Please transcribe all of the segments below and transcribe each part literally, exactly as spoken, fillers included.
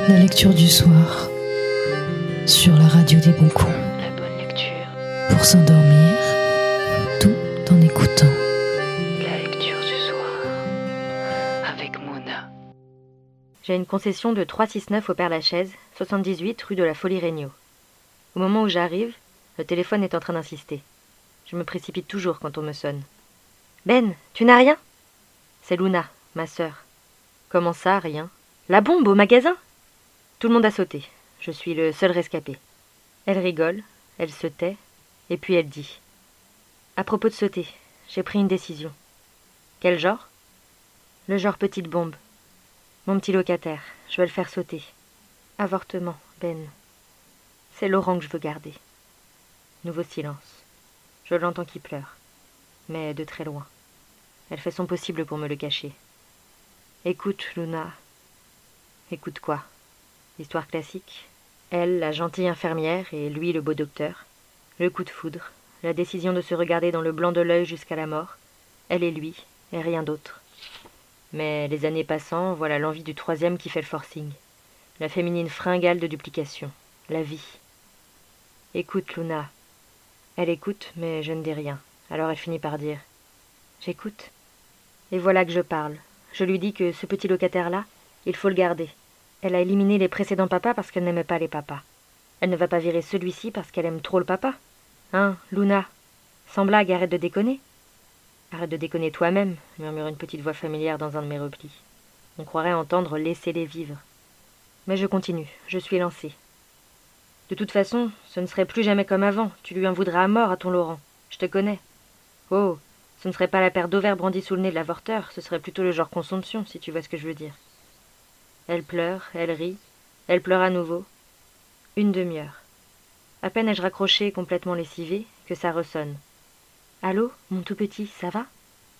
La lecture du soir sur la radio des bons coups. La bonne lecture. Pour s'endormir, tout en écoutant. La lecture du soir avec Mona. J'ai une concession de trois cent soixante-neuf au Père-Lachaise, soixante-dix-huit rue de la Folie-Regnault. Au moment où j'arrive, le téléphone est en train d'insister. Je me précipite toujours quand on me sonne. « Ben, tu n'as rien ?» C'est Luna, ma sœur. « Comment ça, rien ? La bombe au magasin ?» Tout le monde a sauté. Je suis le seul rescapé. Elle rigole, elle se tait, et puis elle dit « À propos de sauter, j'ai pris une décision. » « Quel genre ?»« Le genre petite bombe. Mon petit locataire, je vais le faire sauter. Avortement, Ben. C'est Laurent que je veux garder. » Nouveau silence. Je l'entends qui pleure, mais de très loin. Elle fait son possible pour me le cacher. « Écoute, Luna. » « Écoute quoi ? Histoire classique. Elle, la gentille infirmière, et lui, le beau docteur. Le coup de foudre, la décision de se regarder dans le blanc de l'œil jusqu'à la mort. Elle et lui, et rien d'autre. Mais les années passant, voilà l'envie du troisième qui fait le forcing. La féminine fringale de duplication. La vie. « Écoute, Luna. » Elle écoute, mais je ne dis rien. Alors elle finit par dire « J'écoute. » Et voilà que je parle. Je lui dis que ce petit locataire-là, il faut le garder. Elle a éliminé les précédents papas parce qu'elle n'aimait pas les papas. Elle ne va pas virer celui-ci parce qu'elle aime trop le papa. Hein, Luna? Sans blague, arrête de déconner. Arrête de déconner toi-même, murmure une petite voix familière dans un de mes replis. On croirait entendre « laissez-les vivre ». Mais je continue, je suis lancée. De toute façon, ce ne serait plus jamais comme avant. Tu lui en voudras à mort à ton Laurent. Je te connais. Oh, ce ne serait pas la paire d'ovaires brandis sous le nez de l'avorteur, ce serait plutôt le genre consomption, si tu vois ce que je veux dire. Elle pleure, elle rit, elle pleure à nouveau. Une demi-heure. À peine ai-je raccroché complètement lessivé que ça ressonne. « Allô, mon tout petit, ça va ?»« Maman. »«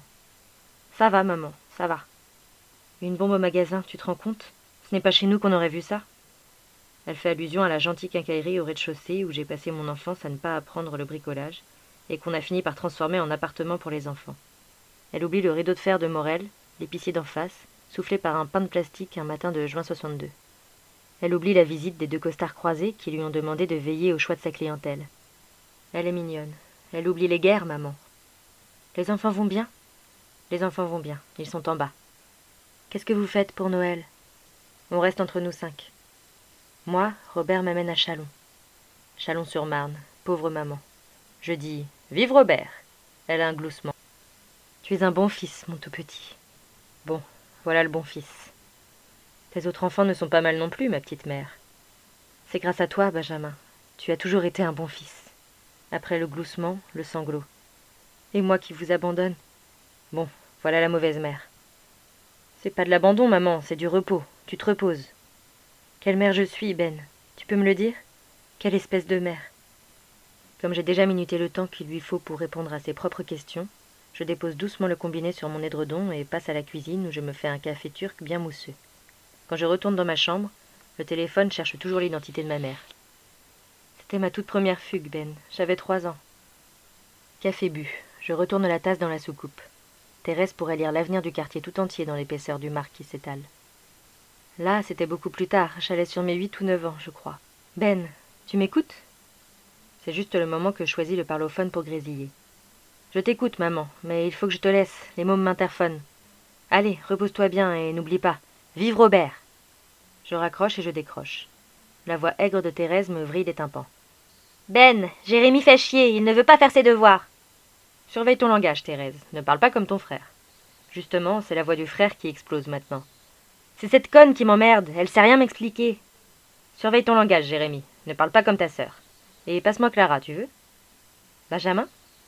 Ça va, maman, ça va. » Une bombe au magasin, tu te rends compte? Ce n'est pas chez nous qu'on aurait vu ça. Elle fait allusion à la gentille quincaillerie au rez-de-chaussée où j'ai passé mon enfance à ne pas apprendre le bricolage et qu'on a fini par transformer en appartement pour les enfants. Elle oublie le rideau de fer de Morel, l'épicier d'en face, soufflé par un pain de plastique un matin de juin soixante-deux. Elle oublie la visite des deux costards croisés qui lui ont demandé de veiller au choix de sa clientèle. Elle est mignonne. Elle oublie les guerres, maman. Les enfants vont bien? Les enfants vont bien. Ils sont en bas. Qu'est-ce que vous faites pour Noël? On reste entre nous cinq. Moi, Robert m'amène à Châlons. Châlons-sur-Marne, pauvre maman. Je dis « Vive Robert !» Elle a un gloussement. Tu es un bon fils, mon tout petit. Bon. Voilà le bon fils. Tes autres enfants ne sont pas mal non plus, ma petite mère. C'est grâce à toi, Benjamin. Tu as toujours été un bon fils. Après le gloussement, le sanglot. Et moi qui vous abandonne. Bon, voilà la mauvaise mère. C'est pas de l'abandon, maman, c'est du repos. Tu te reposes. Quelle mère je suis, Ben? Tu peux me le dire? Quelle espèce de mère? Comme j'ai déjà minuté le temps qu'il lui faut pour répondre à ses propres questions, je dépose doucement le combiné sur mon édredon et passe à la cuisine où je me fais un café turc bien mousseux. Quand je retourne dans ma chambre, le téléphone cherche toujours l'identité de ma mère. C'était ma toute première fugue, Ben. J'avais trois ans. Café bu. Je retourne la tasse dans la soucoupe. Thérèse pourrait lire l'avenir du quartier tout entier dans l'épaisseur du marc qui s'étale. Là, c'était beaucoup plus tard. J'allais sur mes huit ou neuf ans, je crois. Ben, tu m'écoutes? C'est juste le moment que je choisis le parlophone pour grésiller. Je t'écoute, maman, mais il faut que je te laisse. Les mômes m'interphonent. Allez, repose-toi bien et n'oublie pas. Vive Robert! Je raccroche et je décroche. La voix aigre de Thérèse me vrille les tympans. Ben, Jérémie fait chier, il ne veut pas faire ses devoirs. Surveille ton langage, Thérèse. Ne parle pas comme ton frère. Justement, c'est la voix du frère qui explose maintenant. C'est cette conne qui m'emmerde, elle sait rien m'expliquer. Surveille ton langage, Jérémie. Ne parle pas comme ta sœur. Et passe-moi Clara, tu veux? Benjamin?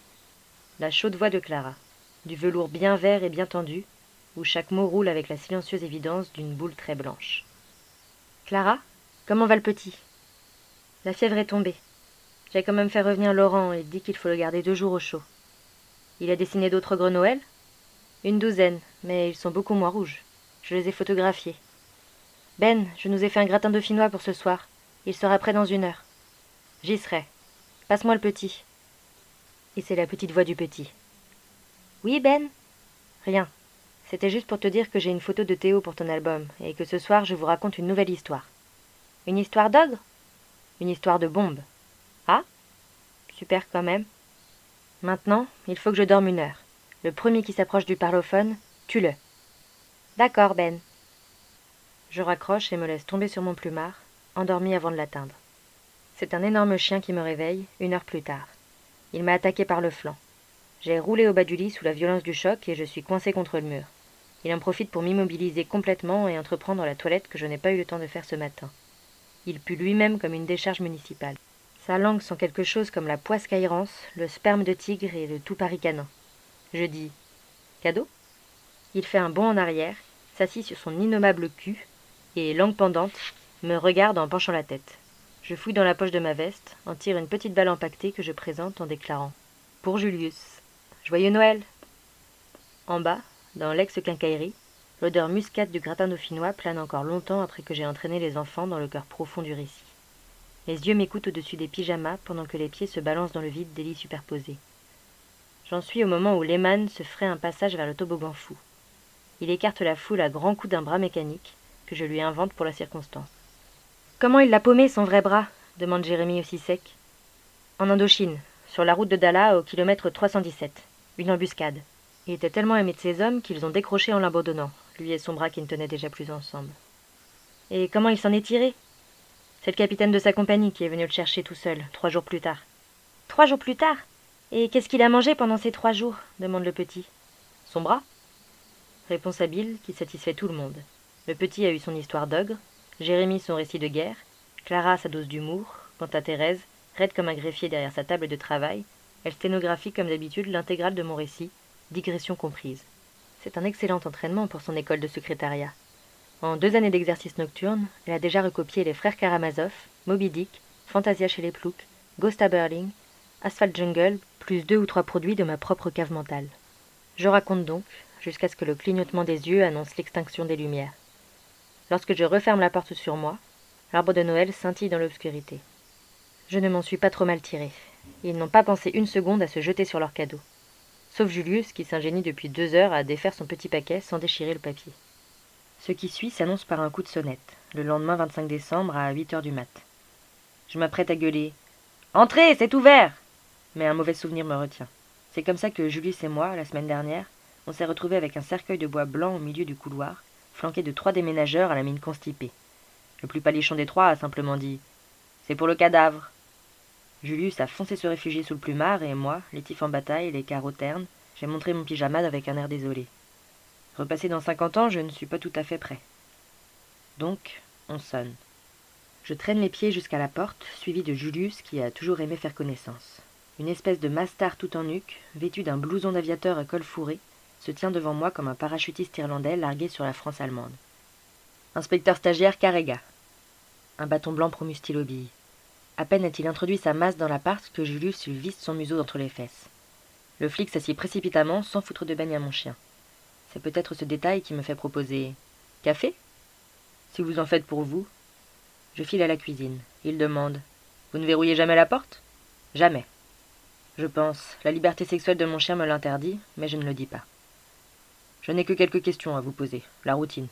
La chaude voix de Clara, du velours bien vert et bien tendu, où chaque mot roule avec la silencieuse évidence d'une boule très blanche. Clara, comment va le petit? La fièvre est tombée. J'ai quand même fait revenir Laurent et dit qu'il faut le garder deux jours au chaud. Il a dessiné d'autres grenouilles? Une douzaine, mais ils sont beaucoup moins rouges. Je les ai photographiés. Ben, je nous ai fait un gratin dauphinois pour ce soir. Il sera prêt dans une heure. J'y serai. Passe-moi le petit. Et c'est la petite voix du petit. Oui, Ben? Rien. C'était juste pour te dire que j'ai une photo de Théo pour ton album, et que ce soir je vous raconte une nouvelle histoire. Une histoire d'ogre? Une histoire de bombe. Ah? Super quand même. Maintenant, il faut que je dorme une heure. Le premier qui s'approche du parlophone, tue-le. D'accord, Ben. Je raccroche et me laisse tomber sur mon plumard, endormi avant de l'atteindre. C'est un énorme chien qui me réveille, une heure plus tard. Il m'a attaqué par le flanc. J'ai roulé au bas du lit sous la violence du choc et je suis coincé contre le mur. Il en profite pour m'immobiliser complètement et entreprendre la toilette que je n'ai pas eu le temps de faire ce matin. Il pue lui-même comme une décharge municipale. Sa langue sent quelque chose comme la poisse caïrance, le sperme de tigre et le tout Paris canin. Je dis « Cadeau ?» Il fait un bond en arrière, s'assit sur son innommable cul et, langue pendante, me regarde en penchant la tête. Je fouille dans la poche de ma veste, en tire une petite balle empaquetée que je présente en déclarant « Pour Julius. Joyeux Noël !» En bas, dans l'ex-quincaillerie, l'odeur muscate du gratin dauphinois plane encore longtemps après que j'ai entraîné les enfants dans le cœur profond du récit. Les yeux m'écoutent au-dessus des pyjamas pendant que les pieds se balancent dans le vide des lits superposés. J'en suis au moment où Lehman se ferait un passage vers le toboggan fou. Il écarte la foule à grands coups d'un bras mécanique que je lui invente pour la circonstance. « Comment il l'a paumé, son vrai bras ?» demande Jérémie aussi sec. « En Indochine, sur la route de Dalla au kilomètre trois cent dix-sept. Une embuscade. Il était tellement aimé de ses hommes qu'ils ont décroché en l'abandonnant, lui et son bras qui ne tenaient déjà plus ensemble. Et comment il s'en est tiré ? C'est le capitaine de sa compagnie qui est venu le chercher tout seul, trois jours plus tard. Trois jours plus tard ? Et qu'est-ce qu'il a mangé pendant ces trois jours ? Demande le petit. Son bras ? Réponse habile qui satisfait tout le monde. Le petit a eu son histoire d'ogre, Jérémie son récit de guerre, Clara sa dose d'humour, quant à Thérèse, raide comme un greffier derrière sa table de travail, elle sténographie comme d'habitude l'intégrale de mon récit, digression comprise. C'est un excellent entraînement pour son école de secrétariat. En deux années d'exercice nocturne, elle a déjà recopié les Frères Karamazov, Moby Dick, Fantasia chez les Ploucs, Ghost à Berling, Asphalt Jungle, plus deux ou trois produits de ma propre cave mentale. Je raconte donc, jusqu'à ce que le clignotement des yeux annonce l'extinction des lumières. Lorsque je referme la porte sur moi, l'arbre de Noël scintille dans l'obscurité. Je ne m'en suis pas trop mal tiré. Ils n'ont pas pensé une seconde à se jeter sur leur cadeau. Sauf Julius qui s'ingénie depuis deux heures à défaire son petit paquet sans déchirer le papier. Ce qui suit s'annonce par un coup de sonnette, le lendemain vingt-cinq décembre à huit heures du mat. Je m'apprête à gueuler « Entrez, c'est ouvert !» Mais un mauvais souvenir me retient. C'est comme ça que Julius et moi, la semaine dernière, on s'est retrouvés avec un cercueil de bois blanc au milieu du couloir, flanqué de trois déménageurs à la mine constipée. Le plus palichon des trois a simplement dit « C'est pour le cadavre !» Julius a foncé se réfugier sous le plumard et moi, l'étif en bataille, les carreaux ternes, j'ai montré mon pyjama avec un air désolé. Repassé dans cinquante ans, je ne suis pas tout à fait prêt. Donc, on sonne. Je traîne les pieds jusqu'à la porte, suivi de Julius qui a toujours aimé faire connaissance. Une espèce de mastard tout en nuque, vêtu d'un blouson d'aviateur à col fourré, se tient devant moi comme un parachutiste irlandais largué sur la France allemande. Inspecteur stagiaire Carrega. Un bâton blanc promuse-t-il aux billes. À peine a-t-il introduit sa masse dans l'appart que Julius lui visse son museau entre les fesses. Le flic s'assied précipitamment sans foutre de beigne à mon chien. C'est peut-être ce détail qui me fait proposer « Café ?» Si vous en faites pour vous. Je file à la cuisine. Il demande « Vous ne verrouillez jamais la porte ?»« Jamais. » Je pense, la liberté sexuelle de mon chien me l'interdit, mais je ne le dis pas. Je n'ai que quelques questions à vous poser, la routine.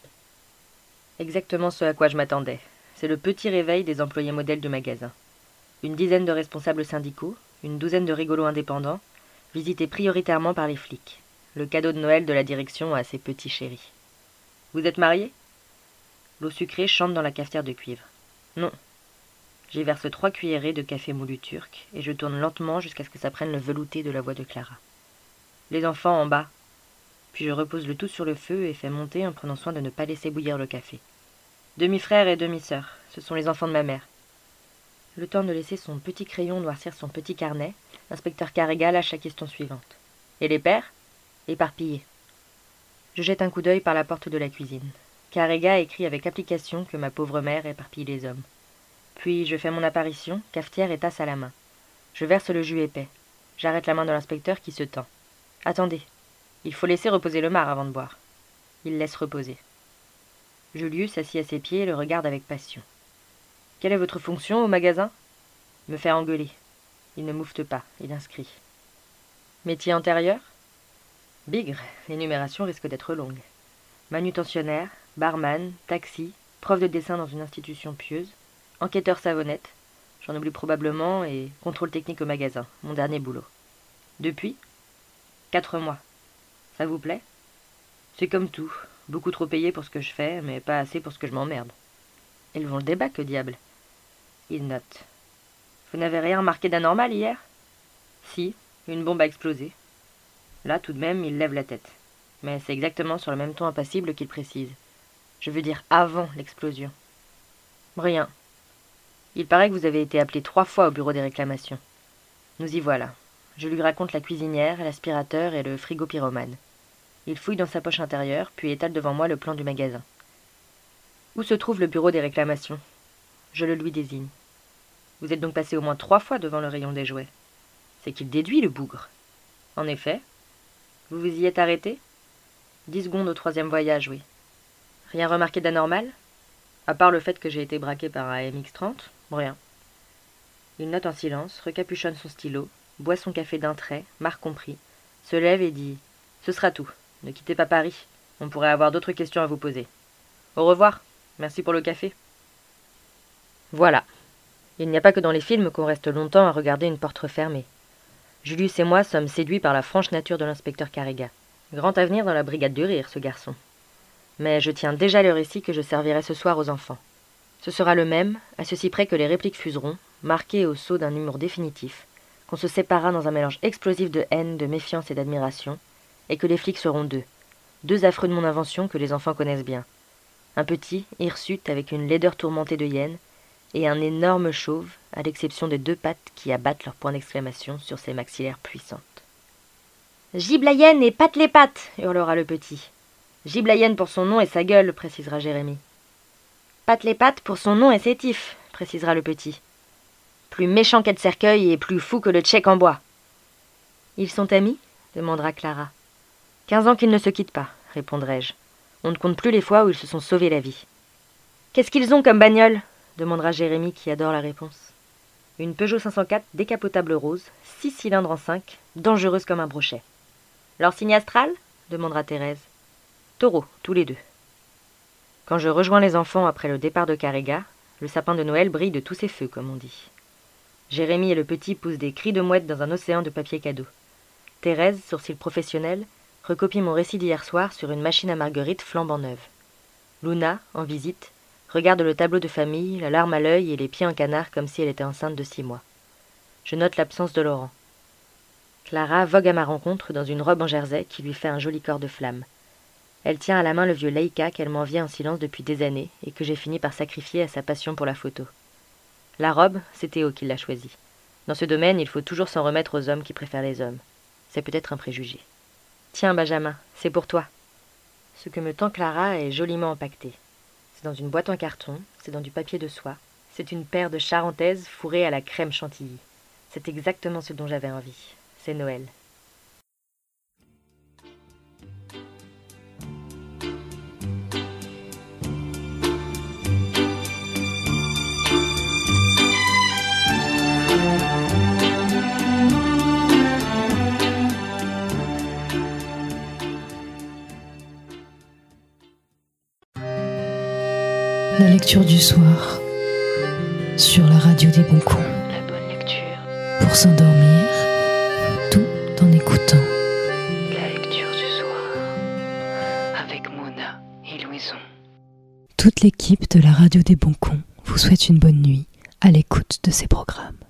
Exactement ce à quoi je m'attendais. C'est le petit réveil des employés modèles de magasin. Une dizaine de responsables syndicaux, une douzaine de rigolos indépendants, visités prioritairement par les flics. Le cadeau de Noël de la direction à ses petits chéris. Vous êtes mariés ? L'eau sucrée chante dans la cafetière de cuivre. Non. J'y verse trois cuillerées de café moulu turc et je tourne lentement jusqu'à ce que ça prenne le velouté de la voix de Clara. Les enfants en bas. Puis je repose le tout sur le feu et fais monter en prenant soin de ne pas laisser bouillir le café. Demi-frère et demi-sœur, ce sont les enfants de ma mère. Le temps de laisser son petit crayon noircir son petit carnet, l'inspecteur Carrega lâche la question suivante. Et les pères ? Éparpillés. Je jette un coup d'œil par la porte de la cuisine. Carrega écrit avec application que ma pauvre mère éparpille les hommes. Puis je fais mon apparition, cafetière et tasse à la main. Je verse le jus épais. J'arrête la main de l'inspecteur qui se tend. Attendez, il faut laisser reposer le marc avant de boire. Il laisse reposer. Julius, assis à ses pieds, le regarde avec passion. Quelle est votre fonction au magasin ? Me faire engueuler. Il ne moufte pas, il inscrit. Métier antérieur ? Bigre, l'énumération risque d'être longue. Manutentionnaire, barman, taxi, prof de dessin dans une institution pieuse, enquêteur savonnette, j'en oublie probablement, et contrôle technique au magasin, mon dernier boulot. Depuis Quatre mois. Ça vous plaît? C'est comme tout, beaucoup trop payé pour ce que je fais, mais pas assez pour ce que je m'emmerde. Ils vont le débat, que diable. Il note. Vous n'avez rien remarqué d'anormal hier? Si, une bombe a explosé. Là, tout de même, il lève la tête. Mais c'est exactement sur le même ton impassible qu'il précise. Je veux dire avant l'explosion. Rien. Il paraît que vous avez été appelé trois fois au bureau des réclamations. Nous y voilà. Je lui raconte la cuisinière, l'aspirateur et le frigo pyromane. Il fouille dans sa poche intérieure, puis étale devant moi le plan du magasin. Où se trouve le bureau des réclamations? Je le lui désigne. Vous êtes donc passé au moins trois fois devant le rayon des jouets. C'est qu'il déduit, le bougre. En effet. Vous vous y êtes arrêté? Dix secondes au troisième voyage, oui. Rien remarqué d'anormal? À part le fait que j'ai été braqué par un M X trente, rien. Il note en silence, recapuchonne son stylo, boit son café d'un trait, marque compris, se lève et dit « Ce sera tout. Ne quittez pas Paris. On pourrait avoir d'autres questions à vous poser. Au revoir. Merci pour le café. » Voilà. Il n'y a pas que dans les films qu'on reste longtemps à regarder une porte refermée. Julius et moi sommes séduits par la franche nature de l'inspecteur Carrega. Grand avenir dans la brigade du rire, ce garçon. Mais je tiens déjà le récit que je servirai ce soir aux enfants. Ce sera le même, à ceci près que les répliques fuseront, marquées au sceau d'un humour définitif, qu'on se séparera dans un mélange explosif de haine, de méfiance et d'admiration, et que les flics seront deux. Deux affreux de mon invention que les enfants connaissent bien. Un petit, hirsute, avec une laideur tourmentée de hyène, et un énorme chauve, à l'exception des deux pattes qui abattent leur point d'exclamation sur ses maxillaires puissantes. « Gible la hyène et patte les pattes !» hurlera le petit. « Gible la hyène pour son nom et sa gueule !» précisera Jérémie. « Patte les pattes pour son nom et ses tifs !» précisera le petit. « Plus méchant qu'Ed Cercueil et plus fou que le tchèque en bois !»« Ils sont amis ?» demandera Clara. « Quinze ans qu'ils ne se quittent pas !» répondrai-je. « On ne compte plus les fois où ils se sont sauvés la vie. »« Qu'est-ce qu'ils ont comme bagnole ?» demandera Jérémie qui adore la réponse. « Une Peugeot cinq cent quatre décapotable rose, six cylindres en cinq, dangereuse comme un brochet. »« Leur signe astral ?» demandera Thérèse. « Taureau, tous les deux. » Quand je rejoins les enfants après le départ de Carrega, le sapin de Noël brille de tous ses feux, comme on dit. Jérémie et le petit poussent des cris de mouette dans un océan de papier cadeau. Thérèse, sourcil professionnel, recopie mon récit d'hier soir sur une machine à marguerite flambant neuve. Luna, en visite, regarde le tableau de famille, la larme à l'œil et les pieds en canard comme si elle était enceinte de six mois. Je note l'absence de Laurent. Clara vogue à ma rencontre dans une robe en jersey qui lui fait un joli corps de flamme. Elle tient à la main le vieux Leica qu'elle m'enviait en silence depuis des années et que j'ai fini par sacrifier à sa passion pour la photo. La robe, c'est Théo qui l'a choisie. Dans ce domaine, il faut toujours s'en remettre aux hommes qui préfèrent les hommes. C'est peut-être un préjugé. Tiens, Benjamin, c'est pour toi. Ce que me tend Clara est joliment empaqueté. C'est dans une boîte en carton, c'est dans du papier de soie. C'est une paire de charentaises fourrées à la crème chantilly. C'est exactement ce dont j'avais envie. C'est Noël. La lecture du soir sur la radio des bons cons. La bonne lecture. Pour s'endormir, tout en écoutant. La lecture du soir. Avec Mona et Louison. Toute l'équipe de la radio des bons cons vous souhaite une bonne nuit à l'écoute de ces programmes.